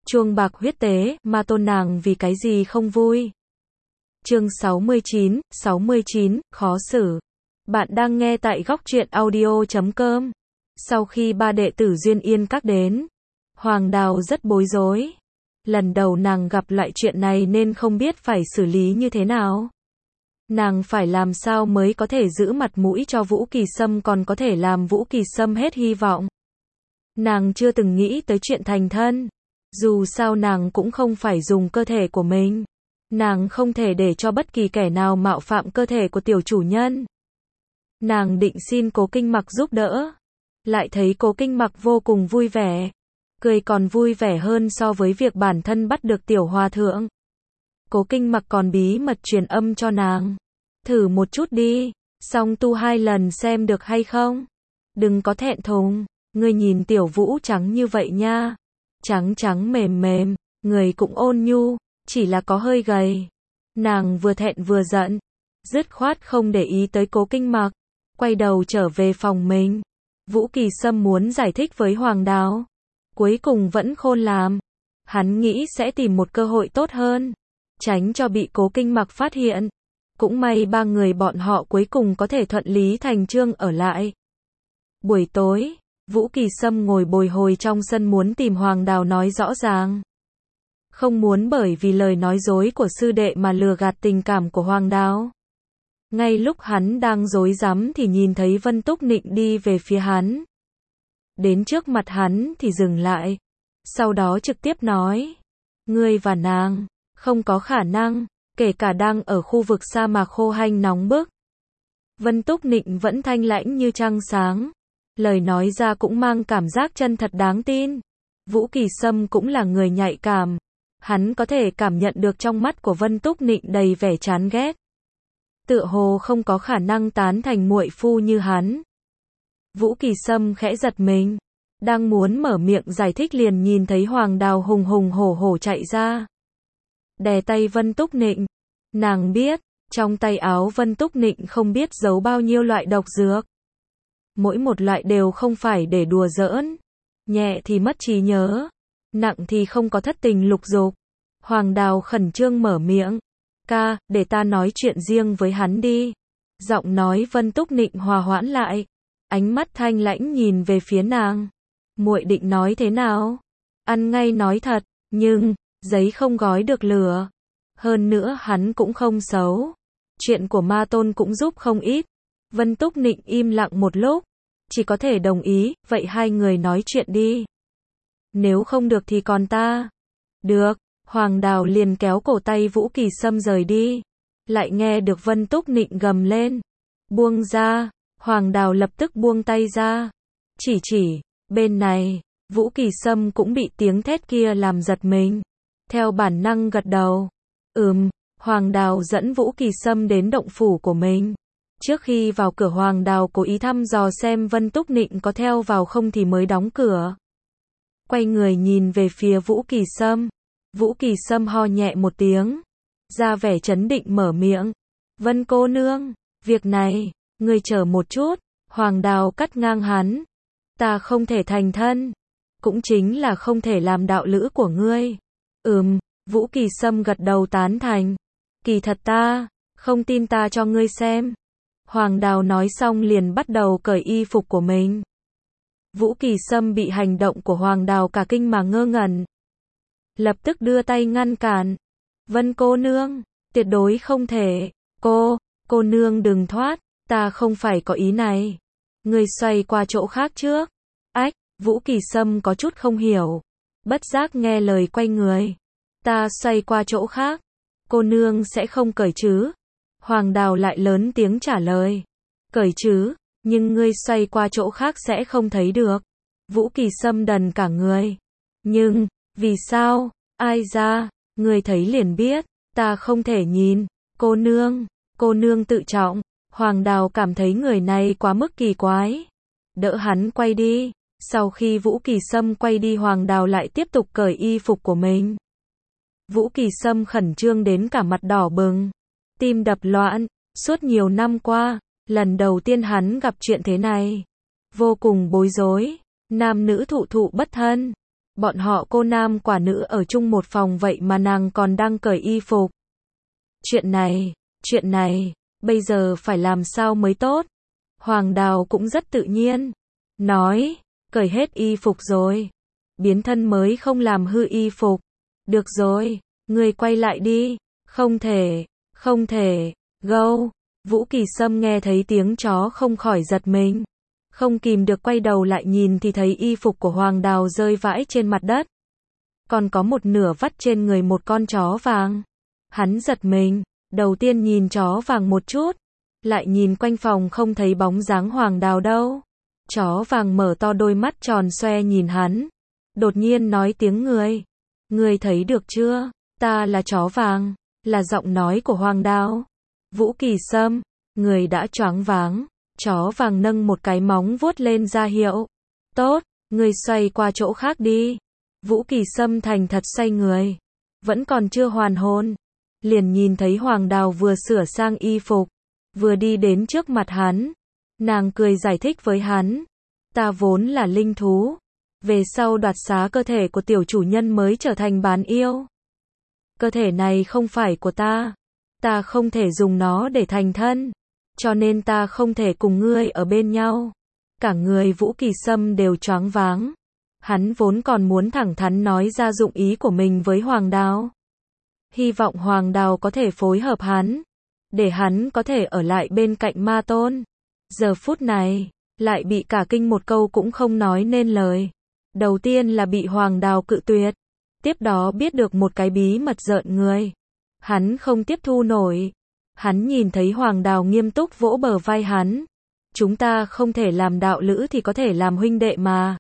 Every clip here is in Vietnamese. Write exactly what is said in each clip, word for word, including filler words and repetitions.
Chuông bạc huyết tế, Ma Tôn nàng vì cái gì không vui? Chương sáu mươi chín, sáu mươi chín, khó xử. Bạn đang nghe tại góc truyện audio chấm com. Sau khi ba đệ tử Duyên Yên Các đến, Hoàng Đào rất bối rối. Lần đầu nàng gặp loại chuyện này nên không biết phải xử lý như thế nào. Nàng phải làm sao mới có thể giữ mặt mũi cho Vũ Kỳ Sâm, còn có thể làm Vũ Kỳ Sâm hết hy vọng. Nàng chưa từng nghĩ tới chuyện thành thân. Dù sao nàng cũng không phải dùng cơ thể của mình. Nàng không thể để cho bất kỳ kẻ nào mạo phạm cơ thể của tiểu chủ nhân. Nàng định xin Cố Kinh Mặc giúp đỡ. Lại thấy Cố Kinh Mặc vô cùng vui vẻ. Cười còn vui vẻ hơn so với việc bản thân bắt được tiểu hòa thượng. Cố Kinh Mặc còn bí mật truyền âm cho nàng. Thử một chút đi, xong tu hai lần xem được hay không. Đừng có thẹn thùng, ngươi nhìn tiểu Vũ trắng như vậy nha. Trắng trắng mềm mềm, người cũng ôn nhu, chỉ là có hơi gầy. Nàng vừa thẹn vừa giận, dứt khoát không để ý tới Cố Kinh Mặc, quay đầu trở về phòng mình. Vũ Kỳ Sâm muốn giải thích với Hoàng Đào, cuối cùng vẫn khôn làm. Hắn nghĩ sẽ tìm một cơ hội tốt hơn, tránh cho bị Cố Kinh Mặc phát hiện. Cũng may ba người bọn họ cuối cùng có thể thuận lý thành chương ở lại. Buổi tối, Vũ Kỳ Sâm ngồi bồi hồi trong sân muốn tìm Hoàng Đào nói rõ ràng. Không muốn bởi vì lời nói dối của sư đệ mà lừa gạt tình cảm của Hoàng Đào. Ngay lúc hắn đang rối rắm thì nhìn thấy Vân Túc Nịnh đi về phía hắn. Đến trước mặt hắn thì dừng lại. Sau đó trực tiếp nói. Ngươi và nàng, không có khả năng, kể cả đang ở khu vực sa mạc khô hanh nóng bức. Vân Túc Nịnh vẫn thanh lãnh như trăng sáng. Lời nói ra cũng mang cảm giác chân thật đáng tin. Vũ Kỳ Sâm cũng là người nhạy cảm. Hắn có thể cảm nhận được trong mắt của Vân Túc Nịnh đầy vẻ chán ghét. Tựa hồ không có khả năng tán thành muội phu như hắn. Vũ Kỳ Sâm khẽ giật mình. Đang muốn mở miệng giải thích liền nhìn thấy Hoàng Đào hùng hùng hổ hổ chạy ra. Đè tay Vân Túc Nịnh. Nàng biết, trong tay áo Vân Túc Nịnh không biết giấu bao nhiêu loại độc dược. Mỗi một loại đều không phải để đùa giỡn. Nhẹ thì mất trí nhớ, nặng thì không có thất tình lục dục. Hoàng Đào khẩn trương mở miệng. Ca, để ta nói chuyện riêng với hắn đi. Giọng nói Vân Túc Nịnh hòa hoãn lại. Ánh mắt thanh lãnh nhìn về phía nàng. Muội định nói thế nào? Ăn ngay nói thật, nhưng, giấy không gói được lửa. Hơn nữa hắn cũng không xấu. Chuyện của Ma Tôn cũng giúp không ít. Vân Túc Nịnh im lặng một lúc. Chỉ có thể đồng ý, vậy hai người nói chuyện đi. Nếu không được thì còn ta. Được, Hoàng Đào liền kéo cổ tay Vũ Kỳ Sâm rời đi. Lại nghe được Vân Túc Nịnh gầm lên. Buông ra, Hoàng Đào lập tức buông tay ra. Chỉ chỉ, bên này, Vũ Kỳ Sâm cũng bị tiếng thét kia làm giật mình. Theo bản năng gật đầu. Ừm, Hoàng Đào dẫn Vũ Kỳ Sâm đến động phủ của mình. Trước khi vào cửa Hoàng Đào cố ý thăm dò xem Vân Túc Nịnh có theo vào không thì mới đóng cửa. Quay người nhìn về phía Vũ Kỳ Sâm. Vũ Kỳ Sâm ho nhẹ một tiếng. Ra vẻ trấn định mở miệng. Vân cô nương, việc này, ngươi chờ một chút. Hoàng Đào cắt ngang hắn. Ta không thể thành thân. Cũng chính là không thể làm đạo lữ của ngươi. Ừm, Vũ Kỳ Sâm gật đầu tán thành. Kỳ thật ta, không tin ta cho ngươi xem. Hoàng Đào nói xong liền bắt đầu cởi y phục của mình. Vũ Kỳ Sâm bị hành động của Hoàng Đào cả kinh mà ngơ ngẩn. Lập tức đưa tay ngăn cản. Vân cô nương, tuyệt đối không thể. Cô, cô nương đừng thoát, ta không phải có ý này. Ngươi xoay qua chỗ khác trước. Ách, Vũ Kỳ Sâm có chút không hiểu. Bất giác nghe lời quay người. Ta xoay qua chỗ khác. Cô nương sẽ không cởi chứ? Hoàng Đào lại lớn tiếng trả lời. Cởi chứ, nhưng ngươi xoay qua chỗ khác sẽ không thấy được. Vũ Kỳ Sâm đần cả người. Nhưng, vì sao? Ai ra? Ngươi thấy liền biết. Ta không thể nhìn. Cô nương, cô nương tự trọng. Hoàng Đào cảm thấy người này quá mức kỳ quái. Đỡ hắn quay đi. Sau khi Vũ Kỳ Sâm quay đi Hoàng Đào lại tiếp tục cởi y phục của mình. Vũ Kỳ Sâm khẩn trương đến cả mặt đỏ bừng. Tim đập loạn. Suốt nhiều năm qua, lần đầu tiên hắn gặp chuyện thế này. Vô cùng bối rối. Nam nữ thụ thụ bất thân. Bọn họ cô nam quả nữ ở chung một phòng vậy mà nàng còn đang cởi y phục. Chuyện này, chuyện này, bây giờ phải làm sao mới tốt? Hoàng Đào cũng rất tự nhiên. Nói, cởi hết y phục rồi. Biến thân mới không làm hư y phục. Được rồi, ngươi quay lại đi. Không thể, không thể, gâu. Vũ Kỳ Sâm nghe thấy tiếng chó không khỏi giật mình. Không kìm được quay đầu lại nhìn thì thấy y phục của Hoàng Đào rơi vãi trên mặt đất. Còn có một nửa vắt trên người một con chó vàng. Hắn giật mình, đầu tiên nhìn chó vàng một chút, lại nhìn quanh phòng không thấy bóng dáng Hoàng Đào đâu. Chó vàng mở to đôi mắt tròn xoe nhìn hắn. Đột nhiên nói tiếng người. Người thấy được chưa? Ta là chó vàng, là giọng nói của Hoàng Đào. Vũ Kỳ Sâm, người đã choáng váng. Chó vàng nâng một cái móng vuốt lên ra hiệu. Tốt, người xoay qua chỗ khác đi. Vũ Kỳ Sâm thành thật xoay người. Vẫn còn chưa hoàn hồn. Liền nhìn thấy Hoàng Đào vừa sửa sang y phục, vừa đi đến trước mặt hắn. Nàng cười giải thích với hắn. Ta vốn là linh thú. Về sau đoạt xá cơ thể của tiểu chủ nhân mới trở thành bán yêu. Cơ thể này không phải của ta. Ta không thể dùng nó để thành thân. Cho nên ta không thể cùng ngươi ở bên nhau. Cả người Vũ Kỳ Sâm đều choáng váng. Hắn vốn còn muốn thẳng thắn nói ra dụng ý của mình với Hoàng Đào. Hy vọng Hoàng Đào có thể phối hợp hắn. Để hắn có thể ở lại bên cạnh Ma Tôn. Giờ phút này, lại bị cả kinh một câu cũng không nói nên lời. Đầu tiên là bị Hoàng Đào cự tuyệt. Tiếp đó biết được một cái bí mật rợn người. Hắn không tiếp thu nổi. Hắn nhìn thấy Hoàng Đào nghiêm túc vỗ bờ vai hắn. Chúng ta không thể làm đạo lữ thì có thể làm huynh đệ mà.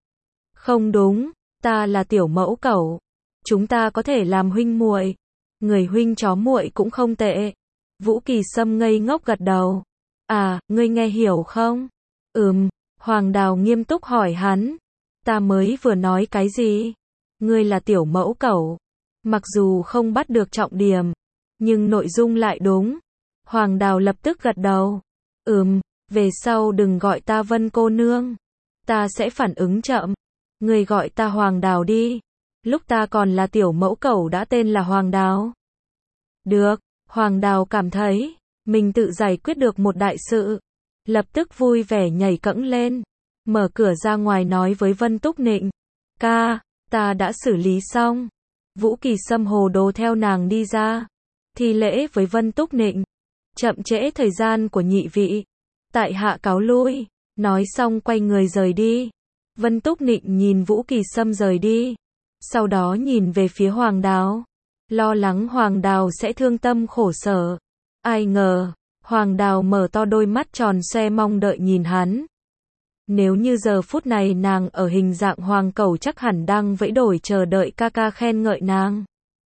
Không đúng, ta là tiểu mẫu cẩu. Chúng ta có thể làm huynh muội. Người huynh chó muội cũng không tệ. Vũ Kỳ Sâm ngây ngốc gật đầu. À, ngươi nghe hiểu không? Ừm, Hoàng Đào nghiêm túc hỏi hắn. Ta mới vừa nói cái gì? Ngươi là tiểu mẫu cẩu. Mặc dù không bắt được trọng điểm, nhưng nội dung lại đúng. Hoàng Đào lập tức gật đầu. Ừm, về sau đừng gọi ta Vân cô nương. Ta sẽ phản ứng chậm. Ngươi gọi ta Hoàng Đào đi. Lúc ta còn là tiểu mẫu cẩu đã tên là Hoàng Đào. Được, Hoàng Đào cảm thấy mình tự giải quyết được một đại sự. Lập tức vui vẻ nhảy cẫng lên. Mở cửa ra ngoài nói với Vân Túc Nịnh. Ca, ta đã xử lý xong. Vũ Kỳ Sâm hồ đồ theo nàng đi ra. Thi lễ với Vân Túc Nịnh. Chậm trễ thời gian của nhị vị. Tại hạ cáo lui. Nói xong quay người rời đi. Vân Túc Nịnh nhìn Vũ Kỳ Sâm rời đi. Sau đó nhìn về phía Hoàng Đào. Lo lắng Hoàng Đào sẽ thương tâm khổ sở. Ai ngờ, Hoàng Đào mở to đôi mắt tròn xoe mong đợi nhìn hắn. Nếu như giờ phút này nàng ở hình dạng hoàng cẩu chắc hẳn đang vẫy đuổi chờ đợi ca ca khen ngợi nàng.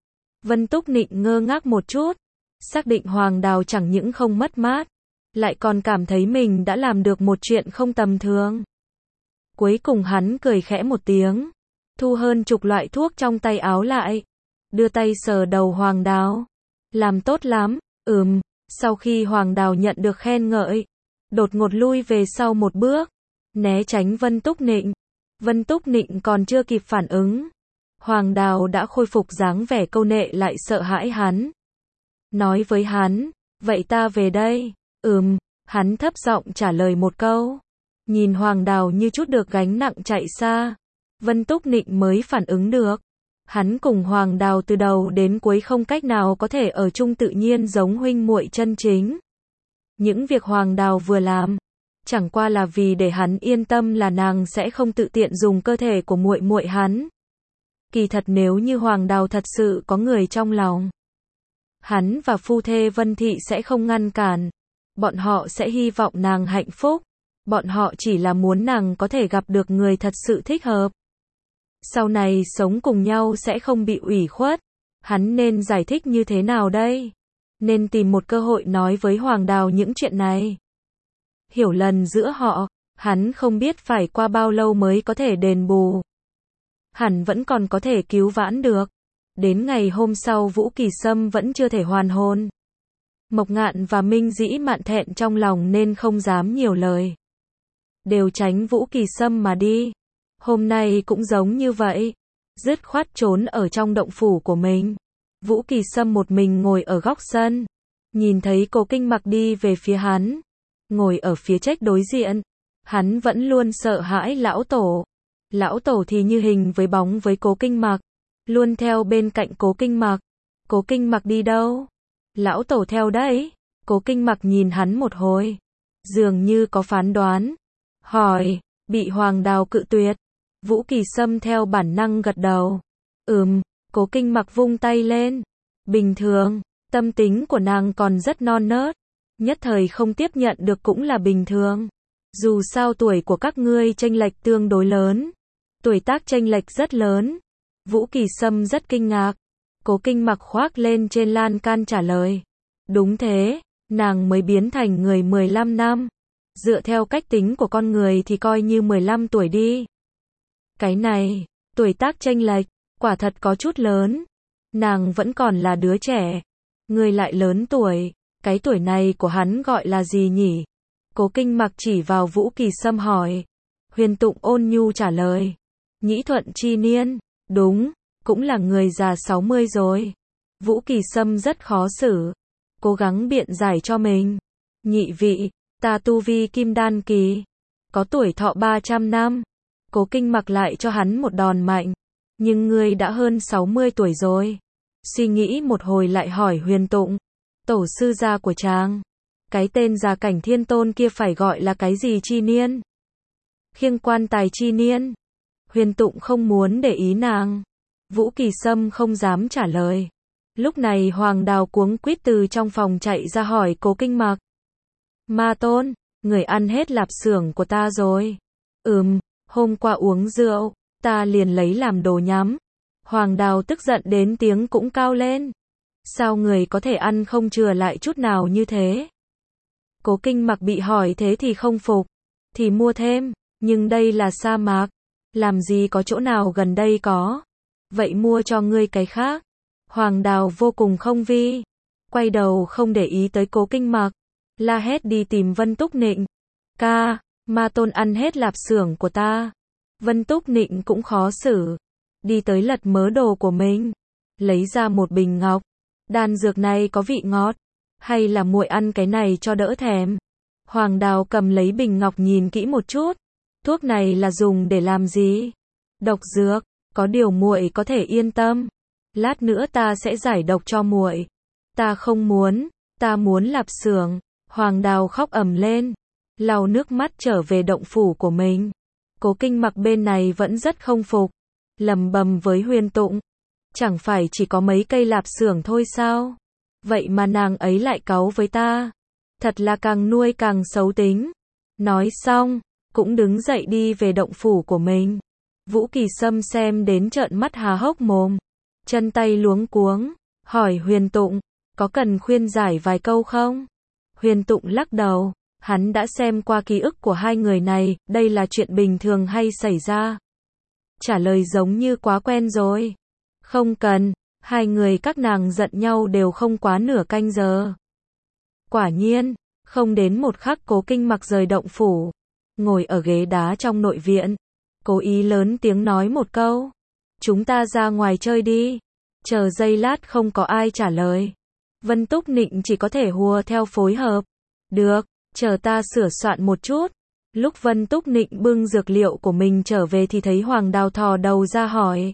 Vân Túc Nịnh ngơ ngác một chút. Xác định Hoàng Đào chẳng những không mất mát, lại còn cảm thấy mình đã làm được một chuyện không tầm thường. Cuối cùng hắn cười khẽ một tiếng. Thu hơn chục loại thuốc trong tay áo lại. Đưa tay sờ đầu Hoàng Đào. Làm tốt lắm, ừm. Sau khi Hoàng Đào nhận được khen ngợi, đột ngột lui về sau một bước, né tránh Vân Túc Nịnh. Vân Túc Nịnh còn chưa kịp phản ứng. Hoàng Đào đã khôi phục dáng vẻ câu nệ lại sợ hãi hắn. Nói với hắn, vậy ta về đây. Ừm, hắn thấp giọng trả lời một câu. Nhìn Hoàng Đào như chút được gánh nặng chạy xa. Vân Túc Nịnh mới phản ứng được. Hắn cùng Hoàng Đào từ đầu đến cuối không cách nào có thể ở chung tự nhiên giống huynh muội chân chính. Những việc Hoàng Đào vừa làm, chẳng qua là vì để hắn yên tâm là nàng sẽ không tự tiện dùng cơ thể của muội muội hắn. Kỳ thật nếu như Hoàng Đào thật sự có người trong lòng, hắn và phu thê Vân Thị sẽ không ngăn cản. Bọn họ sẽ hy vọng nàng hạnh phúc. Bọn họ chỉ là muốn nàng có thể gặp được người thật sự thích hợp. Sau này sống cùng nhau sẽ không bị ủy khuất. Hắn nên giải thích như thế nào đây? Nên tìm một cơ hội nói với Hoàng Đào những chuyện này. Hiểu lầm giữa họ, hắn không biết phải qua bao lâu mới có thể đền bù. Hẳn vẫn còn có thể cứu vãn được. Đến ngày hôm sau Vũ Kỳ Sâm vẫn chưa thể hoàn hồn. Mộc Ngạn và Minh Dĩ Mạn thẹn trong lòng nên không dám nhiều lời. Đều tránh Vũ Kỳ Sâm mà đi. Hôm nay cũng giống như vậy. dứt khoát trốn ở trong động phủ của mình. Vũ Kỳ Sâm một mình ngồi ở góc sân, nhìn thấy Cố Kinh Mặc đi về phía hắn, ngồi ở phía trách đối diện. Hắn vẫn luôn sợ hãi lão tổ. Lão tổ thì như hình với bóng với Cố Kinh Mặc, luôn theo bên cạnh Cố Kinh Mặc. Cố Kinh Mặc đi đâu? Lão tổ theo đấy. Cố Kinh Mặc nhìn hắn một hồi, dường như có phán đoán, hỏi, bị Hoàng Đào cự tuyệt. Vũ Kỳ Sâm theo bản năng gật đầu. Ừm, Cố Kinh Mặc vung tay lên. Bình thường, tâm tính của nàng còn rất non nớt, nhất thời không tiếp nhận được cũng là bình thường. Dù sao tuổi của các ngươi chênh lệch tương đối lớn, tuổi tác chênh lệch rất lớn. Vũ Kỳ Sâm rất kinh ngạc. Cố Kinh Mặc khoác lên trên lan can trả lời. Đúng thế, nàng mới biến thành người mười lăm năm. Dựa theo cách tính của con người thì coi như mười lăm tuổi đi. Cái này, tuổi tác chênh lệch, quả thật có chút lớn. Nàng vẫn còn là đứa trẻ, người lại lớn tuổi, cái tuổi này của hắn gọi là gì nhỉ? Cố Kinh Mặc chỉ vào Vũ Kỳ Sâm hỏi. Huyền Tụng ôn nhu trả lời. Nhĩ Thuận chi niên, đúng, cũng là người già sáu mươi rồi. Vũ Kỳ Sâm rất khó xử, cố gắng biện giải cho mình. Nhị vị, ta tu vi kim đan kỳ, có tuổi thọ ba trăm năm. Cố Kinh Mặc lại cho hắn một đòn mạnh. Nhưng ngươi đã hơn sáu mươi tuổi rồi. Suy nghĩ một hồi lại hỏi Huyền Tụng. Tổ sư gia của chàng, cái tên Già Cảnh Thiên Tôn kia phải gọi là cái gì chi niên? Khiêng quan tài chi niên. Huyền Tụng không muốn để ý nàng. Vũ Kỳ Sâm không dám trả lời. Lúc này Hoàng Đào cuống quýt từ trong phòng chạy ra hỏi Cố Kinh Mặc. Ma Tôn, người ăn hết lạp xưởng của ta rồi. Ừm, hôm qua uống rượu, ta liền lấy làm đồ nhắm. Hoàng Đào tức giận đến tiếng cũng cao lên. Sao người có thể ăn không chừa lại chút nào như thế? Cố Kinh Mặc bị hỏi thế thì không phục. Thì mua thêm, nhưng đây là sa mạc. Làm gì có chỗ nào gần đây có. Vậy mua cho ngươi cái khác. Hoàng Đào vô cùng không vi. Quay đầu không để ý tới Cố Kinh Mặc. La hét đi tìm Vân Túc Nịnh. Ca, Ma Tôn ăn hết lạp xưởng của ta. Vân Túc Nịnh cũng khó xử. Đi tới lật mớ đồ của mình. Lấy ra một bình ngọc. Đan dược này có vị ngọt. Hay là muội ăn cái này cho đỡ thèm. Hoàng Đào cầm lấy bình ngọc nhìn kỹ một chút. Thuốc này là dùng để làm gì? Độc dược, có điều muội có thể yên tâm. Lát nữa ta sẽ giải độc cho muội. Ta không muốn, ta muốn lạp xưởng. Hoàng Đào khóc ầm lên, lau nước mắt trở về động phủ của mình. Cố Kinh Mặc bên này vẫn rất không phục, lầm bầm với Huyền Tụng. Chẳng phải chỉ có mấy cây lạp xưởng thôi sao? Vậy mà nàng ấy lại cáu với ta. Thật là càng nuôi càng xấu tính. Nói xong, cũng đứng dậy đi về động phủ của mình. Vũ Kỳ Sâm xem đến trợn mắt há hốc mồm, chân tay luống cuống, hỏi Huyền Tụng, có cần khuyên giải vài câu không? Huyền Tụng lắc đầu, hắn đã xem qua ký ức của hai người này, đây là chuyện bình thường hay xảy ra? Trả lời giống như quá quen rồi. Không cần, hai người các nàng giận nhau đều không quá nửa canh giờ. Quả nhiên, không đến một khắc Cố Kinh Mặc rời động phủ, ngồi ở ghế đá trong nội viện, cố ý lớn tiếng nói một câu. Chúng ta ra ngoài chơi đi. Chờ giây lát không có ai trả lời. Vân Túc Nịnh chỉ có thể hùa theo phối hợp. Được, chờ ta sửa soạn một chút. Lúc Vân Túc Nịnh bưng dược liệu của mình trở về thì thấy Hoàng Đào thò đầu ra hỏi.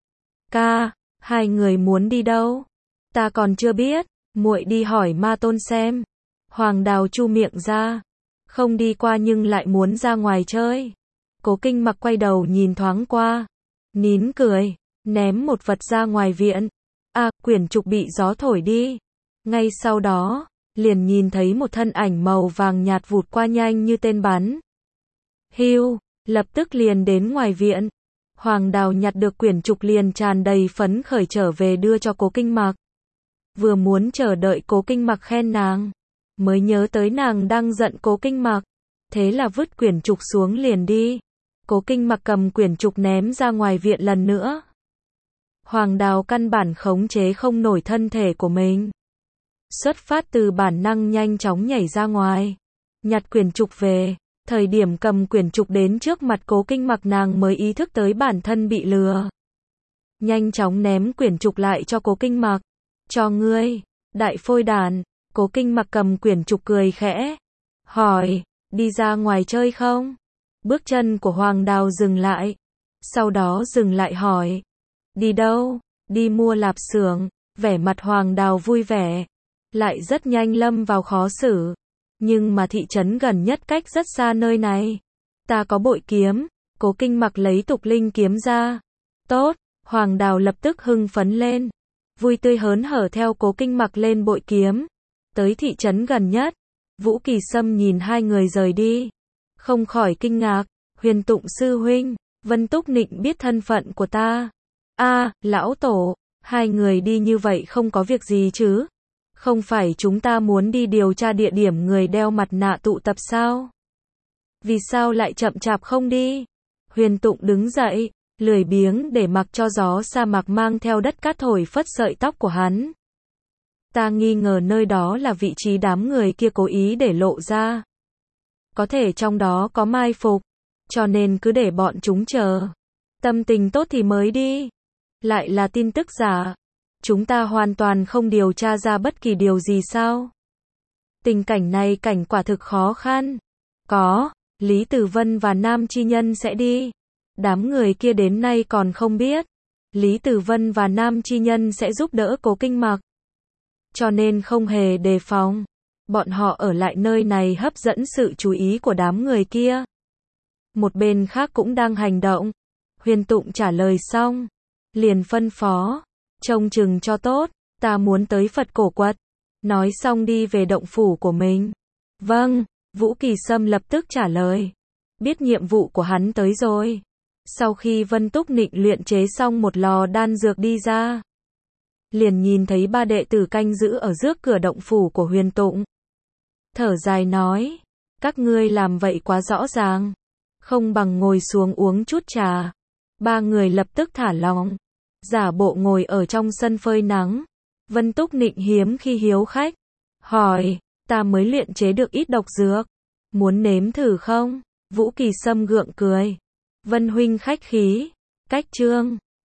Ca, hai người muốn đi đâu? Ta còn chưa biết, muội đi hỏi Ma Tôn xem. Hoàng Đào chu miệng ra. Không đi qua nhưng lại muốn ra ngoài chơi. Cố Kinh Mặc quay đầu nhìn thoáng qua. Nín cười, ném một vật ra ngoài viện. À, quyển trục bị gió thổi đi. Ngay sau đó, liền nhìn thấy một thân ảnh màu vàng nhạt vụt qua nhanh như tên bắn. Hiu, lập tức liền đến ngoài viện. Hoàng Đào nhặt được quyển trục liền tràn đầy phấn khởi trở về đưa cho Cố Kinh Mặc. Vừa muốn chờ đợi Cố Kinh Mặc khen nàng, mới nhớ tới nàng đang giận Cố Kinh Mặc. Thế là vứt quyển trục xuống liền đi. Cố Kinh Mặc cầm quyển trục ném ra ngoài viện lần nữa. Hoàng Đào căn bản khống chế không nổi thân thể của mình. Xuất phát từ bản năng nhanh chóng nhảy ra ngoài. Nhặt quyển trục về. Thời điểm cầm quyển trục đến trước mặt Cố Kinh Mặc nàng mới ý thức tới bản thân bị lừa. nhanh chóng ném quyển trục lại cho Cố Kinh Mặc. Cho ngươi, đại phôi đàn. Cố Kinh Mặc cầm quyển trục cười khẽ. Hỏi, đi ra ngoài chơi không? Bước chân của Hoàng Đào dừng lại. Sau đó dừng lại hỏi. Đi đâu? Đi mua lạp xưởng. Vẻ mặt Hoàng Đào vui vẻ. Lại rất nhanh lâm vào khó xử. Nhưng mà thị trấn gần nhất cách rất xa nơi này. Ta có bội kiếm. Cố Kinh Mặc lấy tục linh kiếm ra. Tốt. Hoàng Đào lập tức hưng phấn lên. Vui tươi hớn hở theo Cố Kinh Mặc lên bội kiếm. Tới thị trấn gần nhất. Vũ Kỳ Sâm nhìn hai người rời đi. Không khỏi kinh ngạc. Huyền Tụng sư huynh. Vân Túc Nịnh biết thân phận của ta. A, lão tổ. Hai người đi như vậy không có việc gì chứ? Không phải chúng ta muốn đi điều tra địa điểm người đeo mặt nạ tụ tập sao? Vì sao lại chậm chạp không đi? Huyền Tụng đứng dậy, lười biếng để mặc cho gió sa mạc mang theo đất cát thổi phất sợi tóc của hắn. Ta nghi ngờ nơi đó là vị trí đám người kia cố ý để lộ ra. Có thể trong đó có mai phục, cho nên cứ để bọn chúng chờ. Tâm tình tốt thì mới đi. Lại là tin tức giả. Chúng ta hoàn toàn không điều tra ra bất kỳ điều gì sao? Tình cảnh này cảnh quả thực khó khăn. Có, Lý Tử Vân và Nam Chi Nhân sẽ đi. Đám người kia đến nay còn không biết. Lý Tử Vân và Nam Chi Nhân sẽ giúp đỡ Cố Kinh Mặc. Cho nên không hề đề phòng. Bọn họ ở lại nơi này hấp dẫn sự chú ý của đám người kia. Một bên khác cũng đang hành động. Huyền Tụng trả lời xong. Liền phân phó. Trông chừng cho tốt. Ta muốn tới Phật Cổ Quật. Nói xong đi về động phủ của mình. Vâng. Vũ Kỳ Sâm lập tức trả lời. Biết nhiệm vụ của hắn tới rồi. Sau khi Vân Túc Nịnh luyện chế xong một lò đan dược đi ra. Liền nhìn thấy ba đệ tử canh giữ ở trước cửa động phủ của Huyền Tụng. Thở dài nói. Các ngươi làm vậy quá rõ ràng. Không bằng ngồi xuống uống chút trà. Ba người lập tức thả lỏng. Giả bộ ngồi ở trong sân phơi nắng. Vân Túc Nịnh hiếm khi hiếu khách. Hỏi. Ta mới luyện chế được ít độc dược. Muốn nếm thử không? Vũ Kỳ Sâm gượng cười. Vân huynh khách khí. Cách chương.